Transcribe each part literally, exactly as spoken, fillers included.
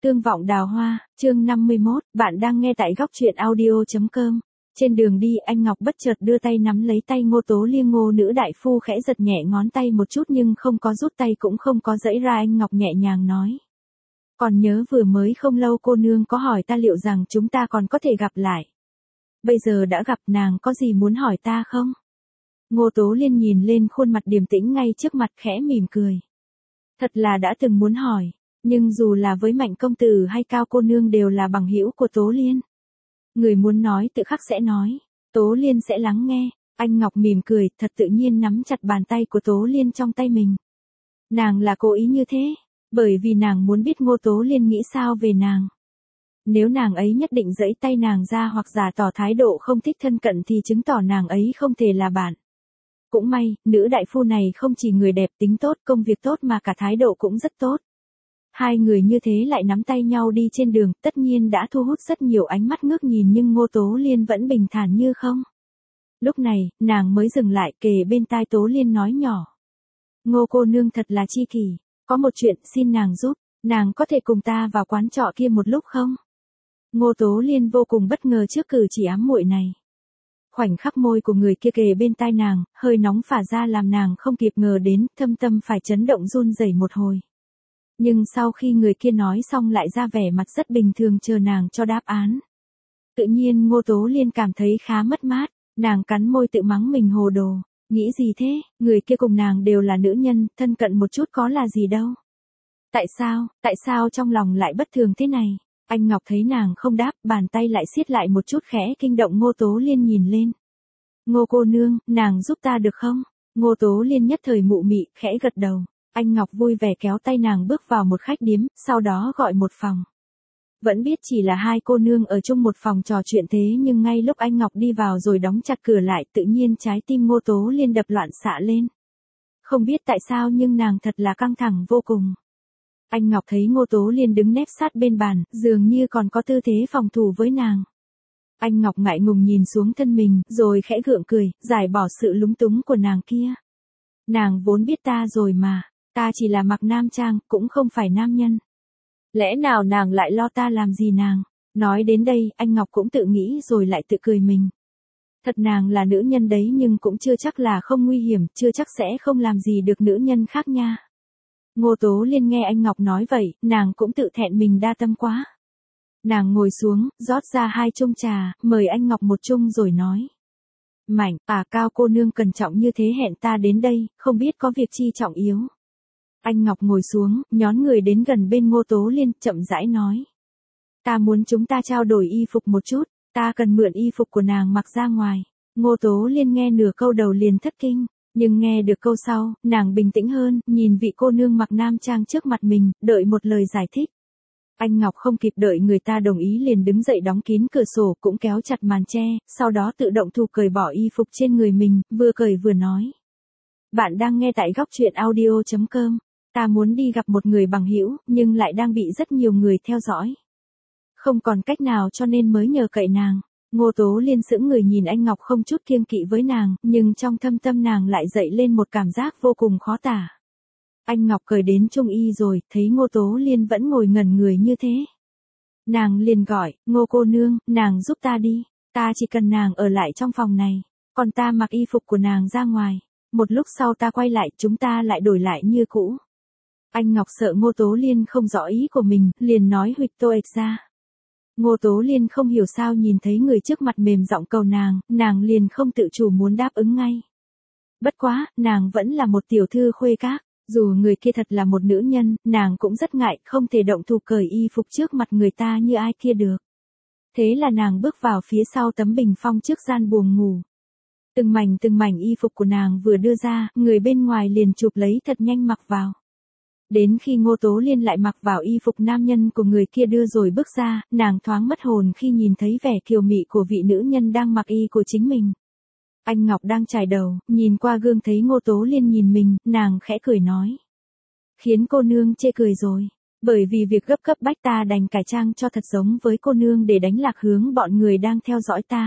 Tương vọng đào hoa, chương năm mươi mốt, bạn đang nghe tại góc truyện audio.com. Trên đường đi anh Ngọc bất chợt đưa tay nắm lấy tay Ngô Tố Liên. Ngô nữ đại phu khẽ giật nhẹ ngón tay một chút nhưng không có rút tay cũng không có giãy ra. Anh Ngọc nhẹ nhàng nói. Còn nhớ vừa mới không lâu cô nương có hỏi ta liệu rằng chúng ta còn có thể gặp lại. Bây giờ đã gặp, nàng có gì muốn hỏi ta không? Ngô Tố Liên nhìn lên khuôn mặt điềm tĩnh ngay trước mặt khẽ mỉm cười. Thật là đã từng muốn hỏi. Nhưng dù là với Mạnh công tử hay Cao cô nương đều là bằng hữu của Tố Liên. Người muốn nói tự khắc sẽ nói, Tố Liên sẽ lắng nghe. Anh Ngọc mỉm cười, thật tự nhiên nắm chặt bàn tay của Tố Liên trong tay mình. Nàng là cố ý như thế, bởi vì nàng muốn biết Ngô Tố Liên nghĩ sao về nàng. Nếu nàng ấy nhất định giãy tay nàng ra hoặc giả tỏ thái độ không thích thân cận thì chứng tỏ nàng ấy không thể là bạn. Cũng may, nữ đại phu này không chỉ người đẹp tính tốt, công việc tốt mà cả thái độ cũng rất tốt. Hai người như thế lại nắm tay nhau đi trên đường, tất nhiên đã thu hút rất nhiều ánh mắt ngước nhìn nhưng Ngô Tố Liên vẫn bình thản như không. Lúc này, nàng mới dừng lại kề bên tai Tố Liên nói nhỏ. Ngô cô nương thật là chi kỷ, có một chuyện xin nàng giúp, nàng có thể cùng ta vào quán trọ kia một lúc không? Ngô Tố Liên vô cùng bất ngờ trước cử chỉ ám muội này. Khoảnh khắc môi của người kia kề bên tai nàng, hơi nóng phả ra làm nàng không kịp ngờ đến, thâm tâm phải chấn động run rẩy một hồi. Nhưng sau khi người kia nói xong lại ra vẻ mặt rất bình thường chờ nàng cho đáp án. Tự nhiên Ngô Tố Liên cảm thấy khá mất mát, nàng cắn môi tự mắng mình hồ đồ, nghĩ gì thế, người kia cùng nàng đều là nữ nhân, thân cận một chút có là gì đâu. Tại sao, tại sao trong lòng lại bất thường thế này? Anh Ngọc thấy nàng không đáp, bàn tay lại siết lại một chút khẽ kinh động. Ngô Tố Liên nhìn lên. Ngô cô nương, nàng giúp ta được không? Ngô Tố Liên nhất thời mụ mị, khẽ gật đầu. Anh Ngọc vui vẻ kéo tay nàng bước vào một khách điếm, sau đó gọi một phòng. Vẫn biết chỉ là hai cô nương ở chung một phòng trò chuyện thế nhưng ngay lúc anh Ngọc đi vào rồi đóng chặt cửa lại tự nhiên trái tim Ngô Tố Liên đập loạn xạ lên. Không biết tại sao nhưng nàng thật là căng thẳng vô cùng. Anh Ngọc thấy Ngô Tố Liên đứng nép sát bên bàn, dường như còn có tư thế phòng thủ với nàng. Anh Ngọc ngại ngùng nhìn xuống thân mình, rồi khẽ gượng cười, giải bỏ sự lúng túng của nàng kia. Nàng vốn biết ta rồi mà. Ta chỉ là mặc nam trang, cũng không phải nam nhân. Lẽ nào nàng lại lo ta làm gì nàng? Nói đến đây, anh Ngọc cũng tự nghĩ rồi lại tự cười mình. Thật nàng là nữ nhân đấy nhưng cũng chưa chắc là không nguy hiểm, chưa chắc sẽ không làm gì được nữ nhân khác nha. Ngô Tố Liên nghe anh Ngọc nói vậy, nàng cũng tự thẹn mình đa tâm quá. Nàng ngồi xuống, rót ra hai chung trà, mời anh Ngọc một chung rồi nói. Mạnh, à Cao cô nương cẩn trọng như thế hẹn ta đến đây, không biết có việc chi trọng yếu. Anh Ngọc ngồi xuống, nhón người đến gần bên Ngô Tố Liên, chậm rãi nói. Ta muốn chúng ta trao đổi y phục một chút, ta cần mượn y phục của nàng mặc ra ngoài. Ngô Tố Liên nghe nửa câu đầu liền thất kinh, nhưng nghe được câu sau, nàng bình tĩnh hơn, nhìn vị cô nương mặc nam trang trước mặt mình, đợi một lời giải thích. Anh Ngọc không kịp đợi người ta đồng ý liền đứng dậy đóng kín cửa sổ cũng kéo chặt màn che, sau đó tự động thu cởi bỏ y phục trên người mình, vừa cởi vừa nói. Bạn đang nghe tại góc truyện audio.com. Ta muốn đi gặp một người bằng hữu, nhưng lại đang bị rất nhiều người theo dõi. Không còn cách nào cho nên mới nhờ cậy nàng. Ngô Tố Liên sững người nhìn anh Ngọc không chút kiêng kỵ với nàng, nhưng trong thâm tâm nàng lại dậy lên một cảm giác vô cùng khó tả. Anh Ngọc cởi đến trung y rồi, thấy Ngô Tố Liên vẫn ngồi ngẩn người như thế. Nàng liền gọi, Ngô cô nương, nàng giúp ta đi, ta chỉ cần nàng ở lại trong phòng này, còn ta mặc y phục của nàng ra ngoài. Một lúc sau ta quay lại, chúng ta lại đổi lại như cũ. Anh Ngọc sợ Ngô Tố Liên không rõ ý của mình, liền nói huỵch tô ệch ra. Ngô Tố Liên không hiểu sao nhìn thấy người trước mặt mềm giọng cầu nàng, nàng liền không tự chủ muốn đáp ứng ngay. Bất quá, nàng vẫn là một tiểu thư khuê các, dù người kia thật là một nữ nhân, nàng cũng rất ngại, không thể động thủ cởi y phục trước mặt người ta như ai kia được. Thế là nàng bước vào phía sau tấm bình phong trước gian buồng ngủ. Từng mảnh từng mảnh y phục của nàng vừa đưa ra, người bên ngoài liền chụp lấy thật nhanh mặc vào. Đến khi Ngô Tố Liên lại mặc vào y phục nam nhân của người kia đưa rồi bước ra, nàng thoáng mất hồn khi nhìn thấy vẻ kiều mị của vị nữ nhân đang mặc y của chính mình. Anh Ngọc đang chải đầu, nhìn qua gương thấy Ngô Tố Liên nhìn mình, nàng khẽ cười nói. Khiến cô nương chê cười rồi, bởi vì việc gấp gấp bách ta đành cải trang cho thật giống với cô nương để đánh lạc hướng bọn người đang theo dõi ta.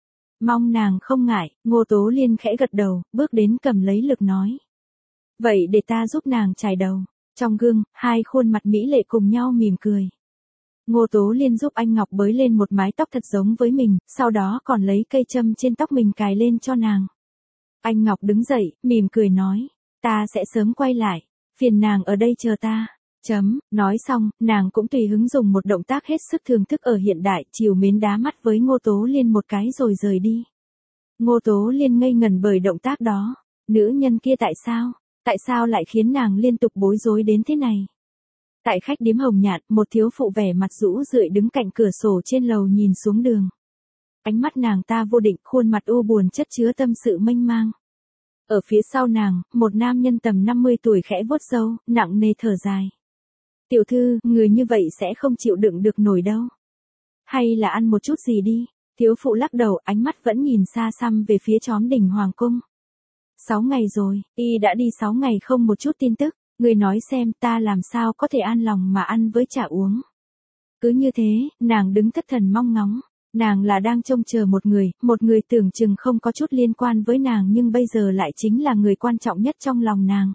Mong nàng không ngại, Ngô Tố Liên khẽ gật đầu, bước đến cầm lấy lực nói. Vậy để ta giúp nàng chải đầu. Trong gương, hai khuôn mặt mỹ lệ cùng nhau mỉm cười. Ngô Tố Liên giúp anh Ngọc bới lên một mái tóc thật giống với mình, sau đó còn lấy cây châm trên tóc mình cài lên cho nàng. Anh Ngọc đứng dậy, mỉm cười nói, ta sẽ sớm quay lại, phiền nàng ở đây chờ ta. Chấm, nói xong, nàng cũng tùy hứng dùng một động tác hết sức thường thức ở hiện đại, trìu mến đá mắt với Ngô Tố Liên một cái rồi rời đi. Ngô Tố Liên ngây ngẩn bởi động tác đó, nữ nhân kia tại sao, tại sao lại khiến nàng liên tục bối rối đến thế này? Tại khách điếm Hồng Nhạn, một thiếu phụ vẻ mặt rũ rượi đứng cạnh cửa sổ trên lầu nhìn xuống đường. Ánh mắt nàng ta vô định, khuôn mặt u buồn chất chứa tâm sự mênh mang. Ở phía sau nàng, một nam nhân tầm năm mươi tuổi khẽ vuốt râu, nặng nề thở dài. Tiểu thư, người như vậy sẽ không chịu đựng được nổi đâu. Hay là ăn một chút gì đi. Thiếu phụ lắc đầu, ánh mắt vẫn nhìn xa xăm về phía chóm đỉnh Hoàng cung. Sáu ngày rồi, y đã đi sáu ngày không một chút tin tức. Người nói xem ta làm sao có thể an lòng mà ăn với chả uống. Cứ như thế, nàng đứng thất thần mong ngóng. Nàng là đang trông chờ một người, một người tưởng chừng không có chút liên quan với nàng nhưng bây giờ lại chính là người quan trọng nhất trong lòng nàng.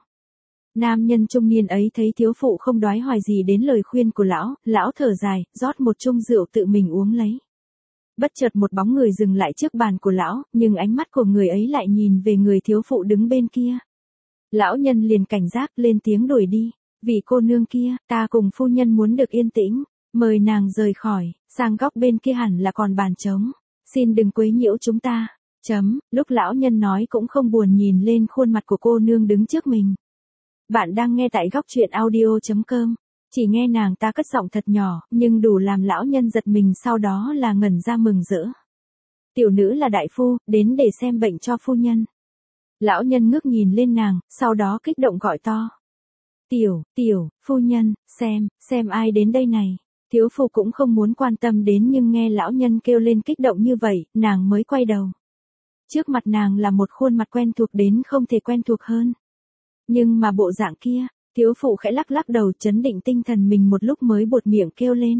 Nam nhân trung niên ấy thấy thiếu phụ không đoái hoài gì đến lời khuyên của lão, lão thở dài, rót một chung rượu tự mình uống lấy. Bất chợt một bóng người dừng lại trước bàn của lão, nhưng ánh mắt của người ấy lại nhìn về người thiếu phụ đứng bên kia. Lão nhân liền cảnh giác lên tiếng đuổi đi, vị cô nương kia, ta cùng phu nhân muốn được yên tĩnh, mời nàng rời khỏi, sang góc bên kia hẳn là còn bàn trống, xin đừng quấy nhiễu chúng ta. Chấm, lúc lão nhân nói cũng không buồn nhìn lên khuôn mặt của cô nương đứng trước mình. Bạn đang nghe tại góc truyện audio chấm com, chỉ nghe nàng ta cất giọng thật nhỏ, nhưng đủ làm lão nhân giật mình sau đó là ngẩn ra mừng rỡ. Tiểu nữ là đại phu, đến để xem bệnh cho phu nhân. Lão nhân ngước nhìn lên nàng, sau đó kích động gọi to. Tiểu, tiểu, phu nhân, xem, xem ai đến đây này. Thiếu phu cũng không muốn quan tâm đến nhưng nghe lão nhân kêu lên kích động như vậy, nàng mới quay đầu. Trước mặt nàng là một khuôn mặt quen thuộc đến không thể quen thuộc hơn. Nhưng mà bộ dạng kia, thiếu phụ khẽ lắc lắc đầu chấn định tinh thần mình một lúc mới buột miệng kêu lên.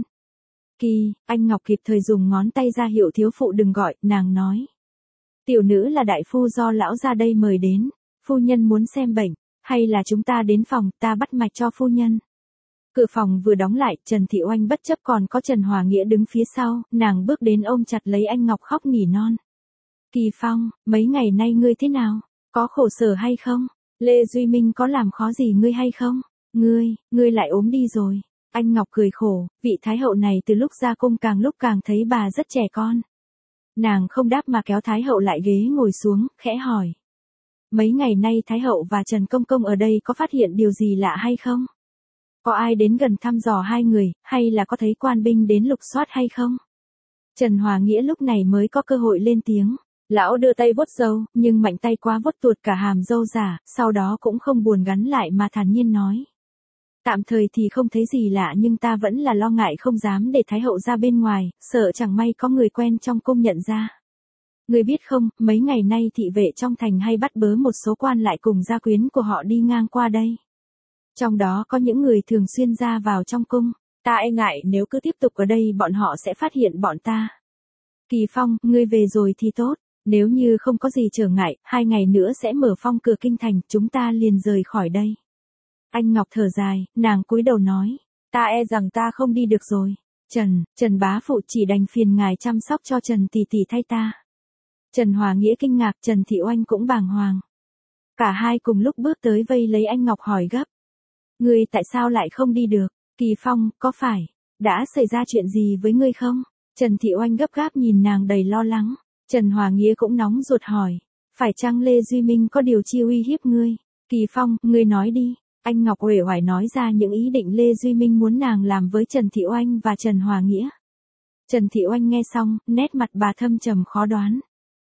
Kỳ, anh Ngọc kịp thời dùng ngón tay ra hiệu thiếu phụ đừng gọi, nàng nói. Tiểu nữ là đại phu do lão ra đây mời đến, phu nhân muốn xem bệnh, hay là chúng ta đến phòng, ta bắt mạch cho phu nhân. Cửa phòng vừa đóng lại, Trần Thị Oanh bất chấp còn có Trần Hòa Nghĩa đứng phía sau, nàng bước đến ôm chặt lấy anh Ngọc khóc nỉ non. Kỳ Phong, mấy ngày nay ngươi thế nào, có khổ sở hay không? Lê Duy Minh có làm khó gì ngươi hay không? Ngươi, ngươi lại ốm đi rồi. Anh Ngọc cười khổ, vị Thái hậu này từ lúc ra cung càng lúc càng thấy bà rất trẻ con. Nàng không đáp mà kéo Thái hậu lại ghế ngồi xuống, khẽ hỏi. Mấy ngày nay Thái hậu và Trần Công Công ở đây có phát hiện điều gì lạ hay không? Có ai đến gần thăm dò hai người, hay là có thấy quan binh đến lục soát hay không? Trần Hòa Nghĩa lúc này mới có cơ hội lên tiếng. Lão đưa tay vuốt râu, nhưng mạnh tay quá vuốt tuột cả hàm râu giả, sau đó cũng không buồn gắn lại mà thản nhiên nói. Tạm thời thì không thấy gì lạ nhưng ta vẫn là lo ngại không dám để Thái hậu ra bên ngoài, sợ chẳng may có người quen trong cung nhận ra. Người biết không, mấy ngày nay thị vệ trong thành hay bắt bớ một số quan lại cùng gia quyến của họ đi ngang qua đây. Trong đó có những người thường xuyên ra vào trong cung, ta e ngại nếu cứ tiếp tục ở đây bọn họ sẽ phát hiện bọn ta. Kỳ Phong, ngươi về rồi thì tốt. Nếu như không có gì trở ngại, hai ngày nữa sẽ mở phong cửa kinh thành, chúng ta liền rời khỏi đây. Anh Ngọc thở dài, nàng cúi đầu nói, ta e rằng ta không đi được rồi. Trần, Trần bá phụ chỉ đành phiền ngài chăm sóc cho Trần tỷ tỷ thay ta. Trần Hòa Nghĩa kinh ngạc, Trần Thị Oanh cũng bàng hoàng. Cả hai cùng lúc bước tới vây lấy anh Ngọc hỏi gấp. Ngươi tại sao lại không đi được? Kỳ Phong, có phải, đã xảy ra chuyện gì với ngươi không? Trần Thị Oanh gấp gáp nhìn nàng đầy lo lắng. Trần Hòa Nghĩa cũng nóng ruột hỏi, phải chăng Lê Duy Minh có điều chi uy hiếp ngươi? Kỳ Phong, ngươi nói đi. Anh Ngọc uể oải nói ra những ý định Lê Duy Minh muốn nàng làm với Trần Thị Oanh và Trần Hòa Nghĩa. Trần Thị Oanh nghe xong, nét mặt bà thâm trầm khó đoán.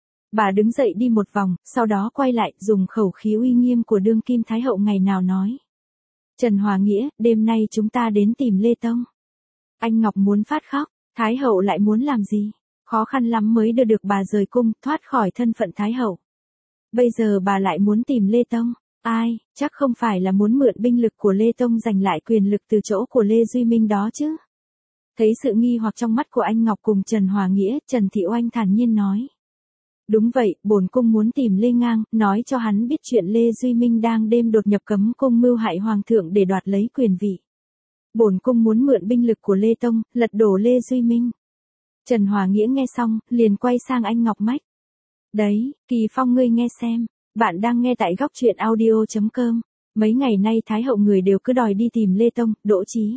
Bà đứng dậy đi một vòng, sau đó quay lại, dùng khẩu khí uy nghiêm của đương kim Thái hậu ngày nào nói. Trần Hòa Nghĩa, đêm nay chúng ta đến tìm Lê Tông. Anh Ngọc muốn phát khóc, Thái hậu lại muốn làm gì? Khó khăn lắm mới đưa được bà rời cung, thoát khỏi thân phận Thái hậu. Bây giờ bà lại muốn tìm Lê Tông. Ai, chắc không phải là muốn mượn binh lực của Lê Tông giành lại quyền lực từ chỗ của Lê Duy Minh đó chứ? Thấy sự nghi hoặc trong mắt của anh Ngọc cùng Trần Hòa Nghĩa, Trần Thị Oanh thản nhiên nói. Đúng vậy, bổn cung muốn tìm Lê Ngang, nói cho hắn biết chuyện Lê Duy Minh đang đêm đột nhập cấm cung mưu hại hoàng thượng để đoạt lấy quyền vị. Bổn cung muốn mượn binh lực của Lê Tông, lật đổ Lê Duy Minh. Trần Hòa Nghĩa nghe xong, liền quay sang anh Ngọc Mách. Đấy, Kỳ Phong ngươi nghe xem, bạn đang nghe tại góc truyện audio.com. Mấy ngày nay Thái hậu người đều cứ đòi đi tìm Lê Tông, Đỗ Chí.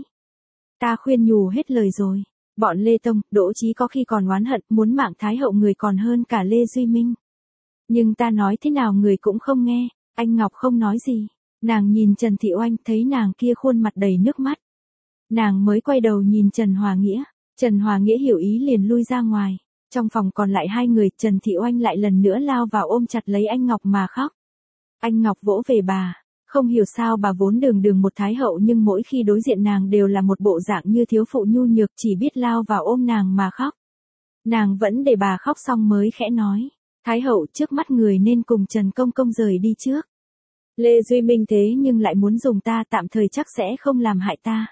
Ta khuyên nhủ hết lời rồi. Bọn Lê Tông, Đỗ Chí có khi còn oán hận, muốn mạng Thái hậu người còn hơn cả Lê Duy Minh. Nhưng ta nói thế nào người cũng không nghe, anh Ngọc không nói gì. Nàng nhìn Trần Thị Oanh, thấy nàng kia khuôn mặt đầy nước mắt. Nàng mới quay đầu nhìn Trần Hòa Nghĩa. Trần Hòa Nghĩa hiểu ý liền lui ra ngoài. Trong phòng còn lại hai người, Trần Thị Oanh lại lần nữa lao vào ôm chặt lấy anh Ngọc mà khóc. Anh Ngọc vỗ về bà. Không hiểu sao bà vốn đường đường một thái hậu nhưng mỗi khi đối diện nàng đều là một bộ dạng như thiếu phụ nhu nhược, chỉ biết lao vào ôm nàng mà khóc. Nàng vẫn để bà khóc xong mới khẽ nói. Thái hậu, trước mắt người nên cùng Trần Công Công rời đi trước. Lê Duy Minh thế nhưng lại muốn dùng ta, tạm thời chắc sẽ không làm hại ta.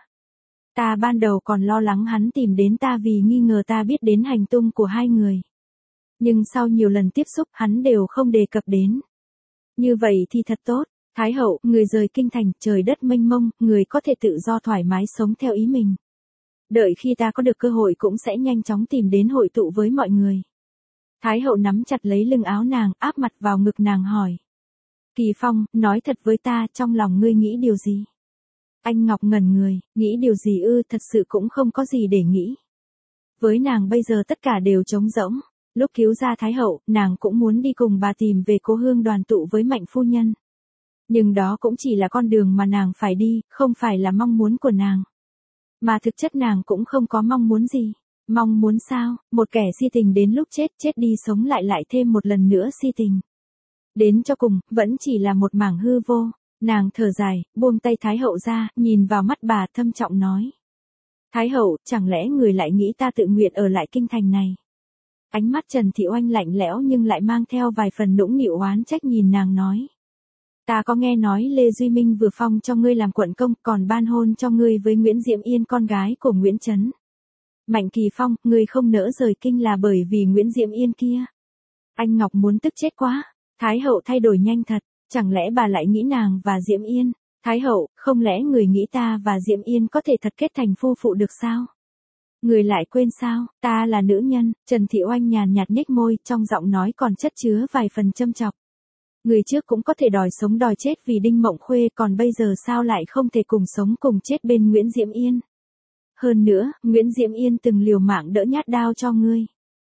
Ta ban đầu còn lo lắng hắn tìm đến ta vì nghi ngờ ta biết đến hành tung của hai người. Nhưng sau nhiều lần tiếp xúc hắn đều không đề cập đến. Như vậy thì thật tốt. Thái hậu, người rời kinh thành, trời đất mênh mông, người có thể tự do thoải mái sống theo ý mình. Đợi khi ta có được cơ hội cũng sẽ nhanh chóng tìm đến hội tụ với mọi người. Thái hậu nắm chặt lấy lưng áo nàng, áp mặt vào ngực nàng hỏi. Kỳ Phong, nói thật với ta, trong lòng ngươi nghĩ điều gì? Anh Ngọc ngẩn người, nghĩ điều gì ư, thật sự cũng không có gì để nghĩ. Với nàng bây giờ tất cả đều trống rỗng. Lúc cứu ra Thái hậu, nàng cũng muốn đi cùng bà tìm về cố hương đoàn tụ với Mạnh phu nhân. Nhưng đó cũng chỉ là con đường mà nàng phải đi, không phải là mong muốn của nàng. Mà thực chất nàng cũng không có mong muốn gì. Mong muốn sao, một kẻ si tình đến lúc chết, chết đi sống lại lại thêm một lần nữa si tình. Đến cho cùng, vẫn chỉ là một mảng hư vô. Nàng thở dài, buông tay Thái hậu ra, nhìn vào mắt bà thâm trọng nói. Thái hậu, chẳng lẽ người lại nghĩ ta tự nguyện ở lại kinh thành này? Ánh mắt Trần Thị Oanh lạnh lẽo nhưng lại mang theo vài phần nũng nịu oán trách nhìn nàng nói. Ta có nghe nói Lê Duy Minh vừa phong cho ngươi làm quận công, còn ban hôn cho ngươi với Nguyễn Diễm Yên con gái của Nguyễn Trấn. Mạnh Kỳ Phong, ngươi không nỡ rời kinh là bởi vì Nguyễn Diễm Yên kia. Anh Ngọc muốn tức chết quá. Thái hậu thay đổi nhanh thật, chẳng lẽ bà lại nghĩ nàng và Diễm Yên? Thái hậu, không lẽ người nghĩ ta và Diễm Yên có thể thật kết thành phu phụ được sao? Người lại quên sao, ta là nữ nhân. Trần Thị Oanh nhàn nhạt nhếch môi, trong giọng nói còn chất chứa vài phần châm chọc. Người trước cũng có thể đòi sống đòi chết vì Đinh Mộng Khuê, còn bây giờ sao lại không thể cùng sống cùng chết bên Nguyễn Diễm Yên? Hơn nữa, Nguyễn Diễm Yên từng liều mạng đỡ nhát đao cho ngươi.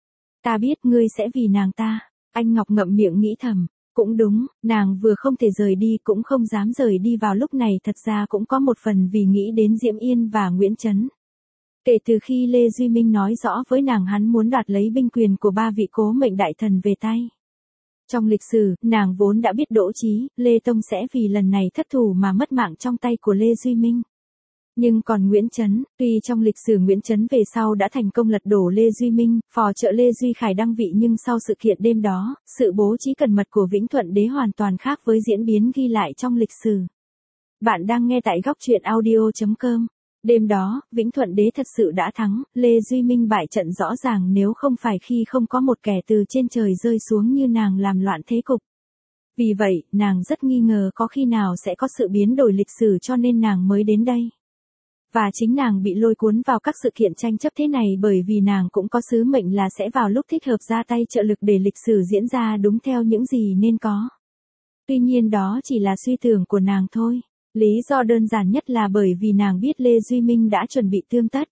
Ta biết ngươi sẽ vì nàng ta. Anh Ngọc ngậm miệng nghĩ thầm. Cũng đúng, nàng vừa không thể rời đi cũng không dám rời đi vào lúc này, thật ra cũng có một phần vì nghĩ đến Diễm Yên và Nguyễn Trấn. Kể từ khi Lê Duy Minh nói rõ với nàng hắn muốn đoạt lấy binh quyền của ba vị cố mệnh đại thần về tay. Trong lịch sử, nàng vốn đã biết Đỗ Chí, Lê Tông sẽ vì lần này thất thủ mà mất mạng trong tay của Lê Duy Minh. Nhưng còn Nguyễn Trấn, tuy trong lịch sử Nguyễn Trấn về sau đã thành công lật đổ Lê Duy Minh, phò trợ Lê Duy Khải đăng vị, nhưng sau sự kiện đêm đó, sự bố trí cẩn mật của Vĩnh Thuận Đế hoàn toàn khác với diễn biến ghi lại trong lịch sử. Bạn đang nghe tại góc truyện audio.com. Đêm đó, Vĩnh Thuận Đế thật sự đã thắng, Lê Duy Minh bại trận rõ ràng, nếu không phải khi không có một kẻ từ trên trời rơi xuống như nàng làm loạn thế cục. Vì vậy, nàng rất nghi ngờ có khi nào sẽ có sự biến đổi lịch sử, cho nên nàng mới đến đây. Và chính nàng bị lôi cuốn vào các sự kiện tranh chấp thế này bởi vì nàng cũng có sứ mệnh là sẽ vào lúc thích hợp ra tay trợ lực để lịch sử diễn ra đúng theo những gì nên có. Tuy nhiên đó chỉ là suy tưởng của nàng thôi. Lý do đơn giản nhất là bởi vì nàng biết Lê Duy Minh đã chuẩn bị tươm tất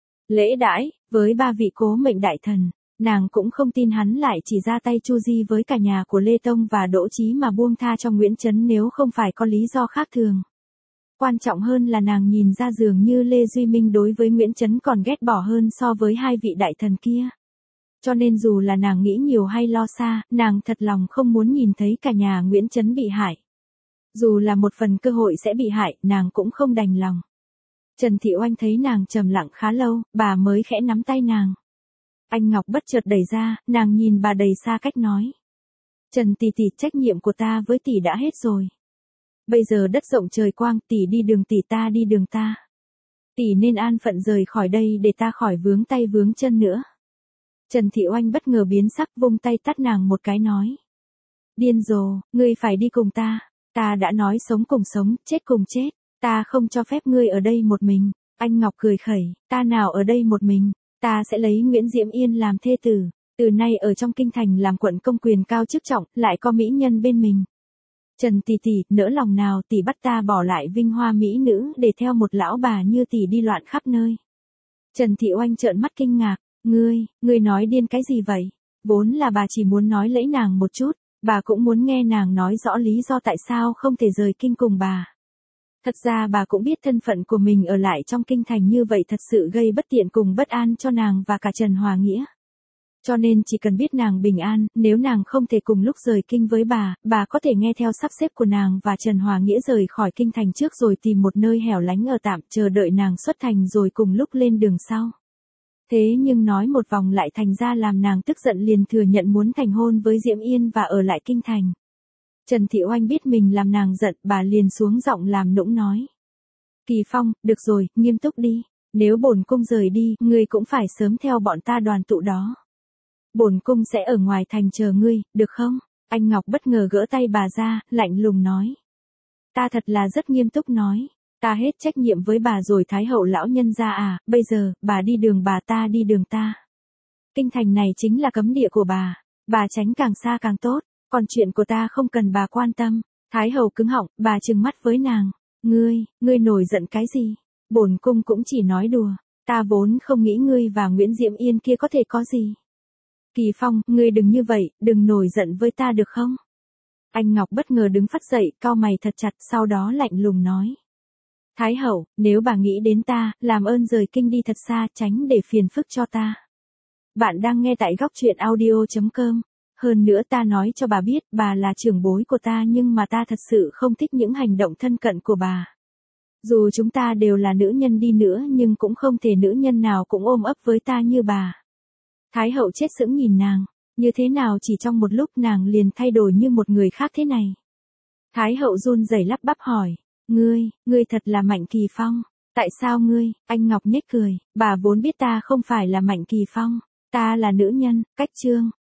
lễ đãi với ba vị cố mệnh đại thần. Nàng cũng không tin hắn lại chỉ ra tay chu di với cả nhà của Lê Tông và Đỗ Chí mà buông tha cho Nguyễn Trấn nếu không phải có lý do khác thường. Quan trọng hơn là nàng nhìn ra dường như Lê Duy Minh đối với Nguyễn Trấn còn ghét bỏ hơn so với hai vị đại thần kia. Cho nên dù là nàng nghĩ nhiều hay lo xa, nàng thật lòng không muốn nhìn thấy cả nhà Nguyễn Trấn bị hại. Dù là một phần cơ hội sẽ bị hại, nàng cũng không đành lòng. Trần Thị Oanh thấy nàng trầm lặng khá lâu, bà mới khẽ nắm tay nàng. Anh Ngọc bất chợt đẩy ra, nàng nhìn bà đầy xa cách nói. Trần tỷ tỷ, trách nhiệm của ta với tỷ đã hết rồi. Bây giờ đất rộng trời quang, tỷ đi đường tỷ, ta đi đường ta. Tỷ nên an phận rời khỏi đây để ta khỏi vướng tay vướng chân nữa. Trần Thị Oanh bất ngờ biến sắc, vung tay tát nàng một cái nói. Điên rồ, ngươi phải đi cùng ta. Ta đã nói sống cùng sống, chết cùng chết. Ta không cho phép ngươi ở đây một mình. Anh Ngọc cười khẩy, ta nào ở đây một mình, ta sẽ lấy Nguyễn Diễm Yên làm thê tử, từ nay ở trong kinh thành làm quận công quyền cao chức trọng, lại có mỹ nhân bên mình. Trần tỷ tỷ, nỡ lòng nào tỷ bắt ta bỏ lại vinh hoa mỹ nữ để theo một lão bà như tỷ đi loạn khắp nơi. Trần Thị Oanh trợn mắt kinh ngạc, ngươi, ngươi nói điên cái gì vậy? Vốn là bà chỉ muốn nói lẫy nàng một chút, bà cũng muốn nghe nàng nói rõ lý do tại sao không thể rời kinh cùng bà. Thật ra bà cũng biết thân phận của mình ở lại trong kinh thành như vậy thật sự gây bất tiện cùng bất an cho nàng và cả Trần Hòa Nghĩa. Cho nên chỉ cần biết nàng bình an, nếu nàng không thể cùng lúc rời kinh với bà, bà có thể nghe theo sắp xếp của nàng và Trần Hòa Nghĩa rời khỏi kinh thành trước rồi tìm một nơi hẻo lánh ở tạm, chờ đợi nàng xuất thành rồi cùng lúc lên đường sau. Thế nhưng nói một vòng lại thành ra làm nàng tức giận liền thừa nhận muốn thành hôn với Diễm Yên và ở lại kinh thành. Trần Thị Oanh biết mình làm nàng giận, bà liền xuống giọng làm nũng nói. Kỳ Phong, được rồi, nghiêm túc đi, nếu bổn cung rời đi, ngươi cũng phải sớm theo bọn ta đoàn tụ đó. Bổn cung sẽ ở ngoài thành chờ ngươi, được không? Anh Ngọc bất ngờ gỡ tay bà ra, lạnh lùng nói. Ta thật là rất nghiêm túc nói. Ta hết trách nhiệm với bà rồi Thái hậu lão nhân gia à, bây giờ, bà đi đường bà ta đi đường ta. Kinh thành này chính là cấm địa của bà, bà tránh càng xa càng tốt, còn chuyện của ta không cần bà quan tâm. Thái hậu cứng họng, bà trừng mắt với nàng. Ngươi, ngươi nổi giận cái gì? Bổn cung cũng chỉ nói đùa, ta vốn không nghĩ ngươi và Nguyễn Diễm Yên kia có thể có gì. Kỳ Phong, ngươi đừng như vậy, đừng nổi giận với ta được không? Anh Ngọc bất ngờ đứng phắt dậy, cau mày thật chặt, sau đó lạnh lùng nói. Thái hậu, nếu bà nghĩ đến ta, làm ơn rời kinh đi thật xa, tránh để phiền phức cho ta. Bạn đang nghe tại góc truyện audio chấm com. Hơn nữa ta nói cho bà biết, bà là trưởng bối của ta nhưng mà ta thật sự không thích những hành động thân cận của bà. Dù chúng ta đều là nữ nhân đi nữa nhưng cũng không thể nữ nhân nào cũng ôm ấp với ta như bà. Thái hậu chết sững nhìn nàng, như thế nào chỉ trong một lúc nàng liền thay đổi như một người khác thế này. Thái hậu run rẩy lắp bắp hỏi, ngươi, ngươi thật là Mạnh Kỳ Phong, tại sao ngươi? Anh Ngọc nhếch cười, bà vốn biết ta không phải là Mạnh Kỳ Phong, ta là nữ nhân, cách chương.